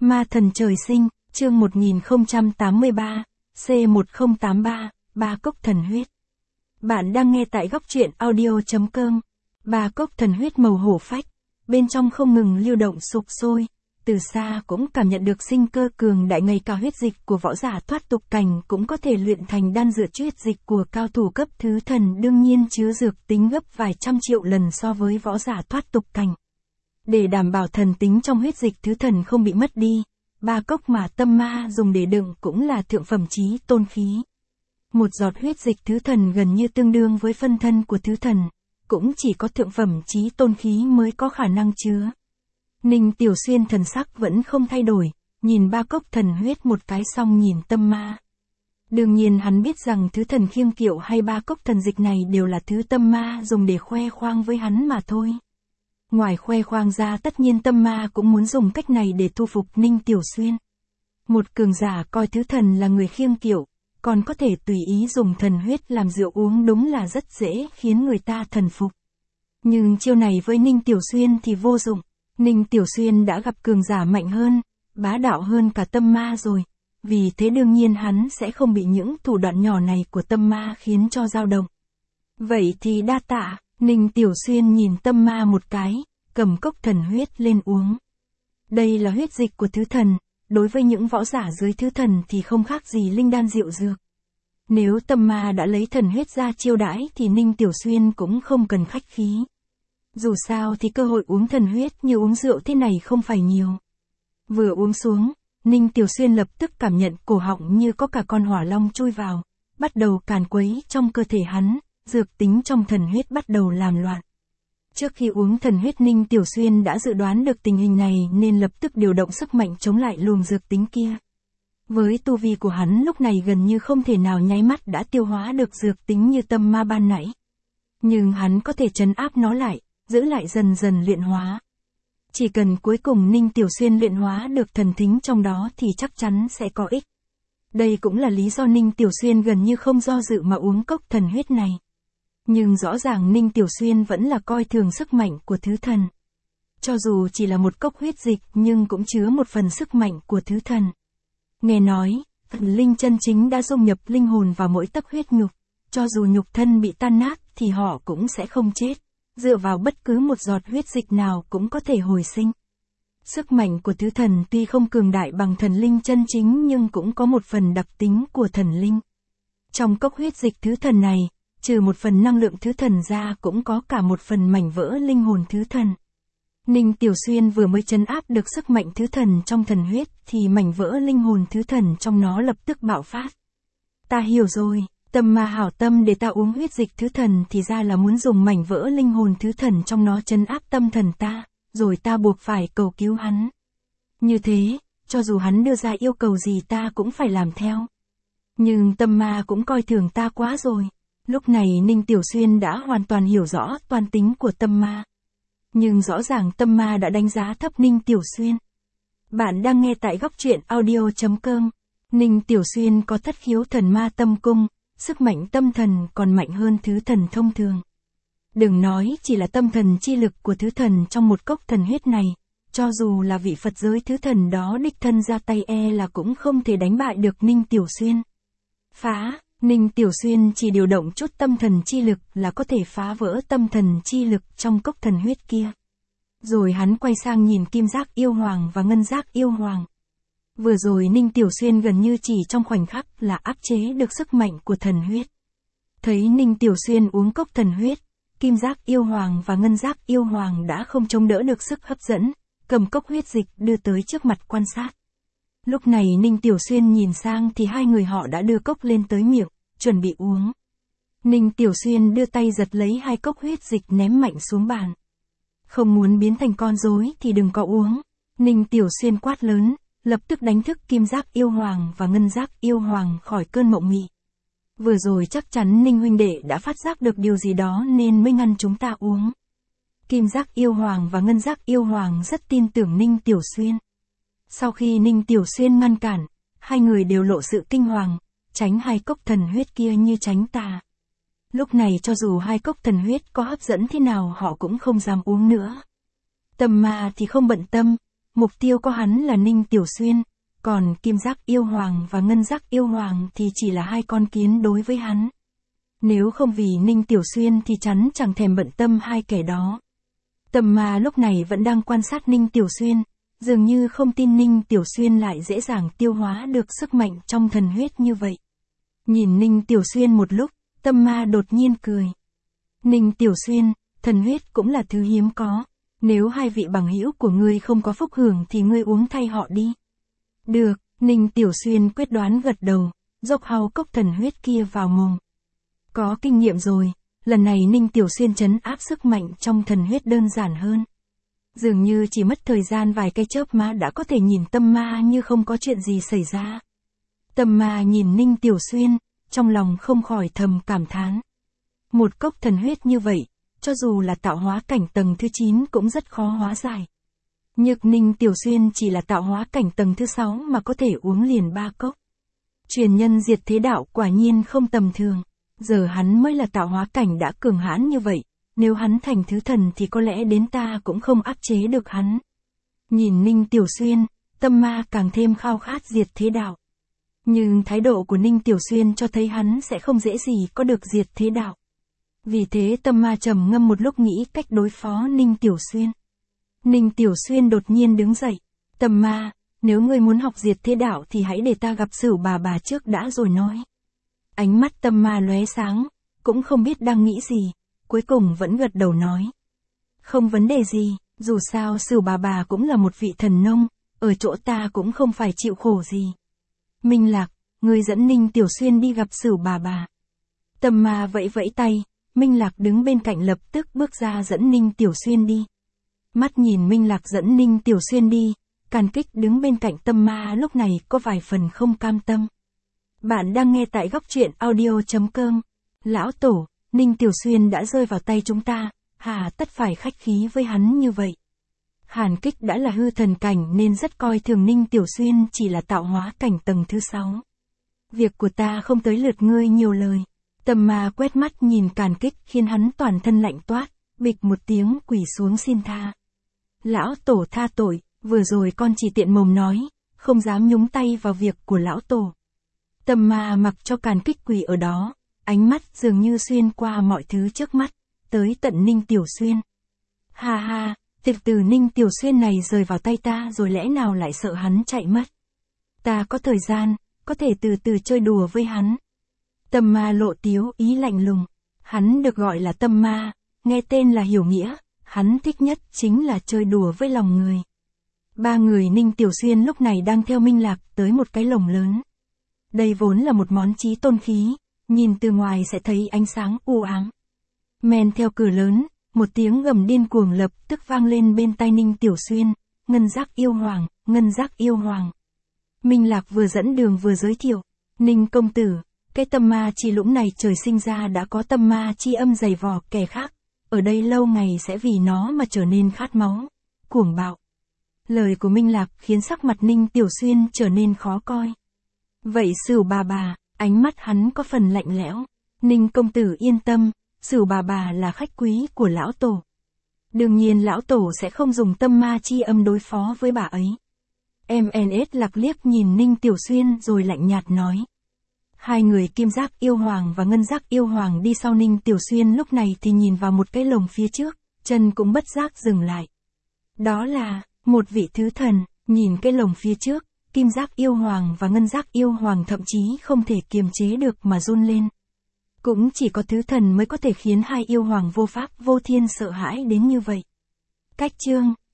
Ma thần trời sinh, chương 1083, C1083, Ba cốc thần huyết. Bạn đang nghe tại góc truyện audio.com. Ba cốc thần huyết màu hổ phách, bên trong không ngừng lưu động sục sôi, từ xa cũng cảm nhận được sinh cơ cường đại, ngay cả huyết dịch của võ giả thoát tục cảnh cũng có thể luyện thành đan dựa huyết dịch của cao thủ cấp thứ thần, đương nhiên chứa dược tính gấp vài trăm triệu lần so với võ giả thoát tục cảnh. Để đảm bảo thần tính trong huyết dịch thứ thần không bị mất đi, ba cốc mà tâm ma dùng để đựng cũng là thượng phẩm chí tôn khí. Một giọt huyết dịch thứ thần gần như tương đương với phân thân của thứ thần, cũng chỉ có thượng phẩm chí tôn khí mới có khả năng chứa. Ninh Tiểu Xuyên thần sắc vẫn không thay đổi, nhìn ba cốc thần huyết một cái xong nhìn tâm ma. Đương nhiên hắn biết rằng thứ thần khiêng kiệu hay ba cốc thần dịch này đều là thứ tâm ma dùng để khoe khoang với hắn mà thôi. Ngoài khoe khoang ra, tất nhiên tâm ma cũng muốn dùng cách này để thu phục Ninh Tiểu Xuyên. Một cường giả coi thứ thần là người khiêng kiệu, còn có thể tùy ý dùng thần huyết làm rượu uống, đúng là rất dễ khiến người ta thần phục. Nhưng chiêu này với Ninh Tiểu Xuyên thì vô dụng. Ninh Tiểu Xuyên đã gặp cường giả mạnh hơn, bá đạo hơn cả tâm ma rồi, vì thế đương nhiên hắn sẽ không bị những thủ đoạn nhỏ này của tâm ma khiến cho dao động. Vậy thì đa tạ. Ninh Tiểu Xuyên nhìn tâm ma một cái, cầm cốc thần huyết lên uống. Đây là huyết dịch của thứ thần, đối với những võ giả dưới thứ thần thì không khác gì linh đan rượu dược. Nếu tâm ma đã lấy thần huyết ra chiêu đãi thì Ninh Tiểu Xuyên cũng không cần khách khí. Dù sao thì cơ hội uống thần huyết như uống rượu thế này không phải nhiều. Vừa uống xuống, Ninh Tiểu Xuyên lập tức cảm nhận cổ họng như có cả con hỏa long chui vào, bắt đầu càn quấy trong cơ thể hắn. Dược tính trong thần huyết bắt đầu làm loạn. Trước khi uống thần huyết, Ninh Tiểu Xuyên đã dự đoán được tình hình này nên lập tức điều động sức mạnh chống lại luồng dược tính kia. Với tu vi của hắn lúc này gần như không thể nào nháy mắt đã tiêu hóa được dược tính như tâm ma ban nãy. Nhưng hắn có thể trấn áp nó lại, giữ lại dần dần luyện hóa. Chỉ cần cuối cùng Ninh Tiểu Xuyên luyện hóa được thần thính trong đó thì chắc chắn sẽ có ích. Đây cũng là lý do Ninh Tiểu Xuyên gần như không do dự mà uống cốc thần huyết này. Nhưng rõ ràng Ninh Tiểu Xuyên vẫn là coi thường sức mạnh của thứ thần. Cho dù chỉ là một cốc huyết dịch nhưng cũng chứa một phần sức mạnh của thứ thần. Nghe nói, thần linh chân chính đã dung nhập linh hồn vào mỗi tấc huyết nhục. Cho dù nhục thân bị tan nát thì họ cũng sẽ không chết. Dựa vào bất cứ một giọt huyết dịch nào cũng có thể hồi sinh. Sức mạnh của thứ thần tuy không cường đại bằng thần linh chân chính nhưng cũng có một phần đặc tính của thần linh. Trong cốc huyết dịch thứ thần này, trừ một phần năng lượng thứ thần ra cũng có cả một phần mảnh vỡ linh hồn thứ thần. Ninh Tiểu Xuyên vừa mới trấn áp được sức mạnh thứ thần trong thần huyết thì mảnh vỡ linh hồn thứ thần trong nó lập tức bạo phát. Ta hiểu rồi, tâm ma hảo tâm để ta uống huyết dịch thứ thần thì ra là muốn dùng mảnh vỡ linh hồn thứ thần trong nó trấn áp tâm thần ta, rồi ta buộc phải cầu cứu hắn. Như thế, cho dù hắn đưa ra yêu cầu gì ta cũng phải làm theo. Nhưng tâm ma cũng coi thường ta quá rồi. Lúc này Ninh Tiểu Xuyên đã hoàn toàn hiểu rõ toan tính của tâm ma. Nhưng rõ ràng tâm ma đã đánh giá thấp Ninh Tiểu Xuyên. Bạn đang nghe tại góc truyện audio.com. Ninh Tiểu Xuyên có thất khiếu thần ma tâm cung, sức mạnh tâm thần còn mạnh hơn thứ thần thông thường. Đừng nói chỉ là tâm thần chi lực của thứ thần trong một cốc thần huyết này, cho dù là vị Phật giới thứ thần đó đích thân ra tay là cũng không thể đánh bại được Ninh Tiểu Xuyên. Phá! Ninh Tiểu Xuyên chỉ điều động chút tâm thần chi lực là có thể phá vỡ tâm thần chi lực trong cốc thần huyết kia. Rồi hắn quay sang nhìn Kim Giác Yêu Hoàng và Ngân Giác Yêu Hoàng. Vừa rồi Ninh Tiểu Xuyên gần như chỉ trong khoảnh khắc là áp chế được sức mạnh của thần huyết. Thấy Ninh Tiểu Xuyên uống cốc thần huyết, Kim Giác Yêu Hoàng và Ngân Giác Yêu Hoàng đã không chống đỡ được sức hấp dẫn, cầm cốc huyết dịch đưa tới trước mặt quan sát. Lúc này Ninh Tiểu Xuyên nhìn sang thì hai người họ đã đưa cốc lên tới miệng, chuẩn bị uống. Ninh Tiểu Xuyên đưa tay giật lấy hai cốc huyết dịch ném mạnh xuống bàn. Không muốn biến thành con rối thì đừng có uống. Ninh Tiểu Xuyên quát lớn, lập tức đánh thức Kim Giác Yêu Hoàng và Ngân Giác Yêu Hoàng khỏi cơn mộng mị. Vừa rồi chắc chắn Ninh huynh đệ đã phát giác được điều gì đó nên mới ngăn chúng ta uống. Kim Giác Yêu Hoàng và Ngân Giác Yêu Hoàng rất tin tưởng Ninh Tiểu Xuyên. Sau khi Ninh Tiểu Xuyên ngăn cản, hai người đều lộ sự kinh hoàng, tránh hai cốc thần huyết kia như tránh tà. Lúc này cho dù hai cốc thần huyết có hấp dẫn thế nào họ cũng không dám uống nữa. Tâm ma thì không bận tâm, mục tiêu có hắn là Ninh Tiểu Xuyên, còn Kim Giác Yêu Hoàng và Ngân Giác Yêu Hoàng thì chỉ là hai con kiến đối với hắn. Nếu không vì Ninh Tiểu Xuyên thì chắn chẳng thèm bận tâm hai kẻ đó. Tâm ma lúc này vẫn đang quan sát Ninh Tiểu Xuyên, dường như không tin Ninh Tiểu Xuyên lại dễ dàng tiêu hóa được sức mạnh trong thần huyết như vậy. Nhìn Ninh Tiểu Xuyên một lúc, tâm ma đột nhiên cười. Ninh Tiểu Xuyên, thần huyết cũng là thứ hiếm có. Nếu hai vị bằng hữu của ngươi không có phúc hưởng thì ngươi uống thay họ đi. Được, Ninh Tiểu Xuyên quyết đoán gật đầu, dốc hào cốc thần huyết kia vào mồm. Có kinh nghiệm rồi, lần này Ninh Tiểu Xuyên trấn áp sức mạnh trong thần huyết đơn giản hơn. Dường như chỉ mất thời gian vài cái chớp mà đã có thể nhìn tâm ma như không có chuyện gì xảy ra. Tâm ma nhìn Ninh Tiểu Xuyên, trong lòng không khỏi thầm cảm thán. Một cốc thần huyết như vậy, cho dù là tạo hóa cảnh tầng thứ 9 cũng rất khó hóa giải. Nhược Ninh Tiểu Xuyên chỉ là tạo hóa cảnh tầng thứ 6 mà có thể uống liền 3 cốc. Truyền nhân diệt thế đạo quả nhiên không tầm thường. Giờ hắn mới là tạo hóa cảnh đã cường hãn như vậy, nếu hắn thành thứ thần thì có lẽ đến ta cũng không áp chế được hắn. Nhìn Ninh Tiểu Xuyên, tâm ma càng thêm khao khát diệt thế đạo. Nhưng thái độ của Ninh Tiểu Xuyên cho thấy hắn sẽ không dễ gì có được diệt thế đạo. Vì thế tâm ma trầm ngâm một lúc nghĩ cách đối phó Ninh Tiểu Xuyên. Ninh Tiểu Xuyên đột nhiên đứng dậy. Tâm ma, nếu ngươi muốn học diệt thế đạo thì hãy để ta gặp Sửu bà trước đã rồi nói. Ánh mắt tâm ma lóe sáng, cũng không biết đang nghĩ gì, cuối cùng vẫn gật đầu nói. Không vấn đề gì, dù sao Sửu bà cũng là một vị thần nông, ở chỗ ta cũng không phải chịu khổ gì. Minh Lạc, ngươi dẫn Ninh Tiểu Xuyên đi gặp Sửu bà. Tâm ma vẫy vẫy tay, Minh Lạc đứng bên cạnh lập tức bước ra dẫn Ninh Tiểu Xuyên đi. Mắt nhìn Minh Lạc dẫn Ninh Tiểu Xuyên đi, Càn Kích đứng bên cạnh tâm ma lúc này có vài phần không cam tâm. Bạn đang nghe tại góc truyện audio.com. Lão Tổ, Ninh Tiểu Xuyên đã rơi vào tay chúng ta, hà tất phải khách khí với hắn như vậy. Hàn Kích đã là hư thần cảnh nên rất coi thường Ninh Tiểu Xuyên chỉ là tạo hóa cảnh tầng thứ 6. Việc của ta không tới lượt ngươi nhiều lời. Tâm ma quét mắt nhìn Càn Kích khiến hắn toàn thân lạnh toát, bịch một tiếng quỳ xuống xin tha. Lão Tổ tha tội, vừa rồi con chỉ tiện mồm nói, không dám nhúng tay vào việc của Lão Tổ. Tâm ma mặc cho Càn Kích quỳ ở đó, ánh mắt dường như xuyên qua mọi thứ trước mắt, tới tận Ninh Tiểu Xuyên. Ha ha, tiệc từ Ninh Tiểu Xuyên này rời vào tay ta rồi lẽ nào lại sợ hắn chạy mất. Ta có thời gian, có thể từ từ chơi đùa với hắn. Tâm ma lộ tiếu ý lạnh lùng, hắn được gọi là tâm ma, nghe tên là hiểu nghĩa, hắn thích nhất chính là chơi đùa với lòng người. Ba người Ninh Tiểu Xuyên lúc này đang theo Minh Lạc tới một cái lồng lớn. Đây vốn là một món chí tôn khí, nhìn từ ngoài sẽ thấy ánh sáng u ám. Men theo cửa lớn, một tiếng gầm điên cuồng lập tức vang lên bên tai Ninh Tiểu Xuyên, Ngân Giác Yêu Hoàng, Ngân Giác Yêu Hoàng. Minh Lạc vừa dẫn đường vừa giới thiệu, Ninh công tử, cái tâm ma chi lũng này trời sinh ra đã có tâm ma chi âm dày vò kẻ khác, ở đây lâu ngày sẽ vì nó mà trở nên khát máu, cuồng bạo. Lời của Minh Lạc khiến sắc mặt Ninh Tiểu Xuyên trở nên khó coi. Vậy Sửu bà, ánh mắt hắn có phần lạnh lẽo. Ninh công tử yên tâm, Sửu bà là khách quý của Lão Tổ. Đương nhiên Lão Tổ sẽ không dùng tâm ma chi âm đối phó với bà ấy. MNS Lạc liếc nhìn Ninh Tiểu Xuyên rồi lạnh nhạt nói. Hai người Kim Giác Yêu Hoàng và Ngân Giác Yêu Hoàng đi sau Ninh Tiểu Xuyên lúc này thì nhìn vào một cái lồng phía trước, chân cũng bất giác dừng lại. Đó là một vị thứ thần, nhìn cái lồng phía trước, Kim Giác Yêu Hoàng và Ngân Giác Yêu Hoàng thậm chí không thể kiềm chế được mà run lên. Cũng chỉ có thứ thần mới có thể khiến hai yêu hoàng vô pháp vô thiên sợ hãi đến như vậy. Cách chương